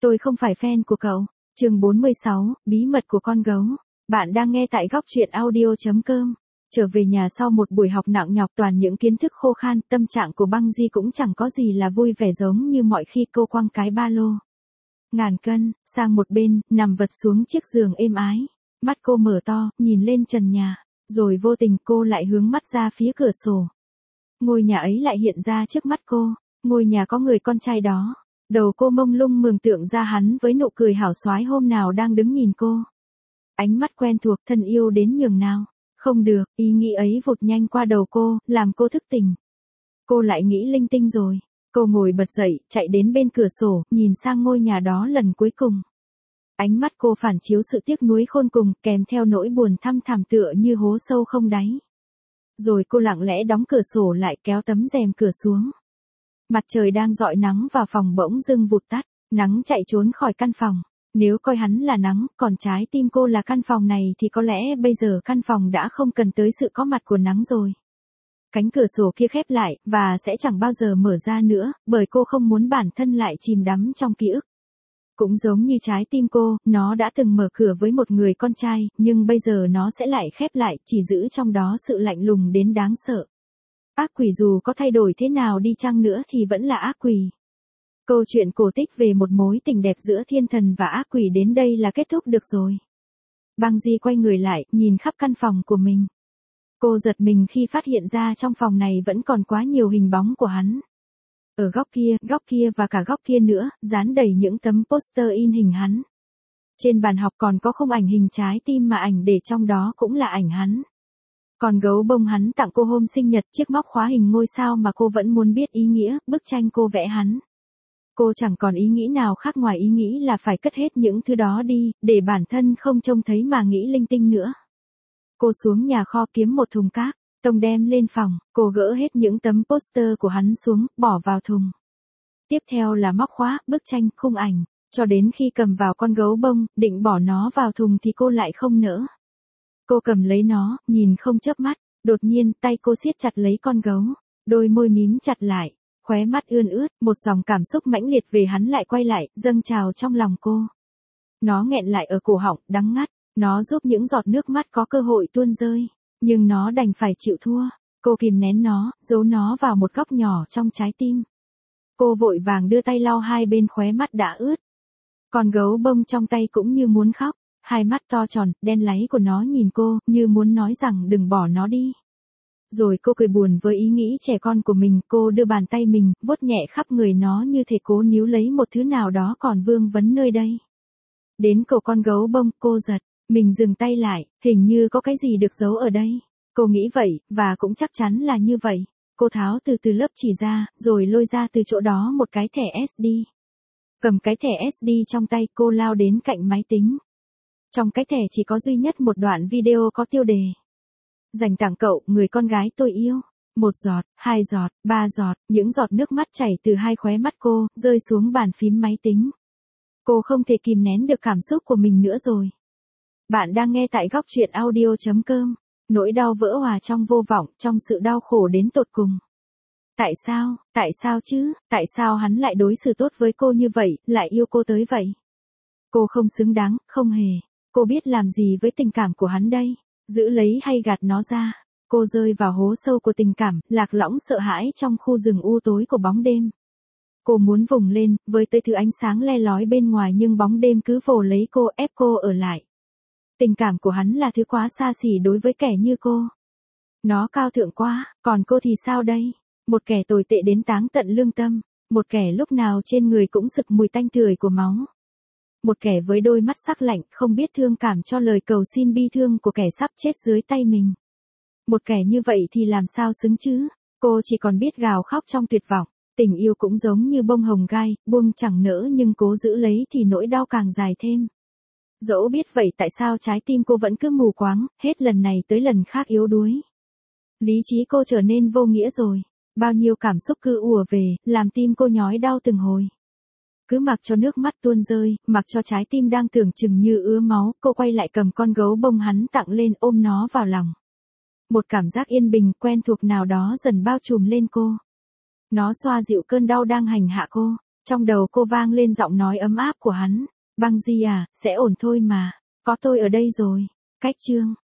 Tôi không phải fan của cậu. Chương 46, bí mật của con gấu. Bạn đang nghe tại góc truyện audio.com. Trở về nhà sau một buổi học nặng nhọc toàn những kiến thức khô khan, tâm trạng của Băng Di cũng chẳng có gì là vui vẻ giống như mọi khi cô quăng cái ba lô ngàn cân sang một bên, nằm vật xuống chiếc giường êm ái. Mắt cô mở to, nhìn lên trần nhà, rồi vô tình cô lại hướng mắt ra phía cửa sổ. Ngôi nhà ấy lại hiện ra trước mắt cô, ngôi nhà có người con trai đó. Đầu cô mông lung mường tượng ra hắn với nụ cười hảo xoái hôm nào đang đứng nhìn cô. Ánh mắt quen thuộc thân yêu đến nhường nào. Không được, ý nghĩ ấy vụt nhanh qua đầu cô, làm cô thức tỉnh. Cô lại nghĩ linh tinh rồi. Cô ngồi bật dậy, chạy đến bên cửa sổ, nhìn sang ngôi nhà đó lần cuối cùng. Ánh mắt cô phản chiếu sự tiếc nuối khôn cùng, kèm theo nỗi buồn thăm thẳm tựa như hố sâu không đáy. Rồi cô lặng lẽ đóng cửa sổ lại, kéo tấm rèm cửa xuống. Mặt trời đang rọi nắng vào phòng bỗng dưng vụt tắt, nắng chạy trốn khỏi căn phòng. Nếu coi hắn là nắng, còn trái tim cô là căn phòng này thì có lẽ bây giờ căn phòng đã không cần tới sự có mặt của nắng rồi. Cánh cửa sổ kia khép lại, và sẽ chẳng bao giờ mở ra nữa, bởi cô không muốn bản thân lại chìm đắm trong ký ức. Cũng giống như trái tim cô, nó đã từng mở cửa với một người con trai, nhưng bây giờ nó sẽ lại khép lại, chỉ giữ trong đó sự lạnh lùng đến đáng sợ. Ác quỷ dù có thay đổi thế nào đi chăng nữa thì vẫn là ác quỷ. Câu chuyện cổ tích về một mối tình đẹp giữa thiên thần và ác quỷ đến đây là kết thúc được rồi. Băng Di quay người lại, nhìn khắp căn phòng của mình. Cô giật mình khi phát hiện ra trong phòng này vẫn còn quá nhiều hình bóng của hắn. Ở góc kia và cả góc kia nữa, dán đầy những tấm poster in hình hắn. Trên bàn học còn có khung ảnh hình trái tim mà ảnh để trong đó cũng là ảnh hắn. Còn gấu bông hắn tặng cô hôm sinh nhật, chiếc móc khóa hình ngôi sao mà cô vẫn muốn biết ý nghĩa, bức tranh cô vẽ hắn. Cô chẳng còn ý nghĩ nào khác ngoài ý nghĩ là phải cất hết những thứ đó đi, để bản thân không trông thấy mà nghĩ linh tinh nữa. Cô xuống nhà kho kiếm một thùng cát, tông đem lên phòng, cô gỡ hết những tấm poster của hắn xuống, bỏ vào thùng. Tiếp theo là móc khóa, bức tranh, khung ảnh, cho đến khi cầm vào con gấu bông, định bỏ nó vào thùng thì cô lại không nỡ. Cô cầm lấy nó, nhìn không chớp mắt, đột nhiên tay cô siết chặt lấy con gấu, đôi môi mím chặt lại, khóe mắt ươn ướt, một dòng cảm xúc mãnh liệt về hắn lại quay lại, dâng trào trong lòng cô. Nó nghẹn lại ở cổ họng, đắng ngắt, nó giúp những giọt nước mắt có cơ hội tuôn rơi, nhưng nó đành phải chịu thua. Cô kìm nén nó, giấu nó vào một góc nhỏ trong trái tim. Cô vội vàng đưa tay lau hai bên khóe mắt đã ướt. Con gấu bông trong tay cũng như muốn khóc, hai mắt to tròn, đen láy của nó nhìn cô, như muốn nói rằng đừng bỏ nó đi. Rồi cô cười buồn với ý nghĩ trẻ con của mình, cô đưa bàn tay mình, vuốt nhẹ khắp người nó như thể cố níu lấy một thứ nào đó còn vương vấn nơi đây. Đến cổ con gấu bông, cô giật, mình dừng tay lại, hình như có cái gì được giấu ở đây. Cô nghĩ vậy, và cũng chắc chắn là như vậy. Cô tháo từ từ lớp chỉ ra, rồi lôi ra từ chỗ đó một cái thẻ SD. Cầm cái thẻ SD trong tay, cô lao đến cạnh máy tính. Trong cái thẻ chỉ có duy nhất một đoạn video có tiêu đề. Dành tặng cậu, người con gái tôi yêu. 1 giọt, 2 giọt, 3 giọt, những giọt nước mắt chảy từ hai khóe mắt cô, rơi xuống bàn phím máy tính. Cô không thể kìm nén được cảm xúc của mình nữa rồi. Bạn đang nghe tại góc truyện audio.com. Nỗi đau vỡ hòa trong vô vọng, trong sự đau khổ đến tột cùng. Tại sao chứ, tại sao hắn lại đối xử tốt với cô như vậy, lại yêu cô tới vậy? Cô không xứng đáng, không hề. Cô biết làm gì với tình cảm của hắn đây? Giữ lấy hay gạt nó ra? Cô rơi vào hố sâu của tình cảm, lạc lõng sợ hãi trong khu rừng u tối của bóng đêm. Cô muốn vùng lên, với tới thứ ánh sáng le lói bên ngoài nhưng bóng đêm cứ vồ lấy cô, ép cô ở lại. Tình cảm của hắn là thứ quá xa xỉ đối với kẻ như cô. Nó cao thượng quá, còn cô thì sao đây? Một kẻ tồi tệ đến táng tận lương tâm, một kẻ lúc nào trên người cũng sực mùi tanh tưởi của máu. Một kẻ với đôi mắt sắc lạnh, không biết thương cảm cho lời cầu xin bi thương của kẻ sắp chết dưới tay mình. Một kẻ như vậy thì làm sao xứng chứ? Cô chỉ còn biết gào khóc trong tuyệt vọng. Tình yêu cũng giống như bông hồng gai, buông chẳng nỡ nhưng cố giữ lấy thì nỗi đau càng dài thêm. Dẫu biết vậy tại sao trái tim cô vẫn cứ mù quáng, hết lần này tới lần khác yếu đuối. Lý trí cô trở nên vô nghĩa rồi. Bao nhiêu cảm xúc cứ ùa về, làm tim cô nhói đau từng hồi. Cứ mặc cho nước mắt tuôn rơi, mặc cho trái tim đang tưởng chừng như ứa máu, cô quay lại cầm con gấu bông hắn tặng lên, ôm nó vào lòng. Một cảm giác yên bình, quen thuộc nào đó dần bao trùm lên cô. Nó xoa dịu cơn đau đang hành hạ cô. Trong đầu cô vang lên giọng nói ấm áp của hắn. Băng Di à, sẽ ổn thôi mà. Có tôi ở đây rồi. Cách chương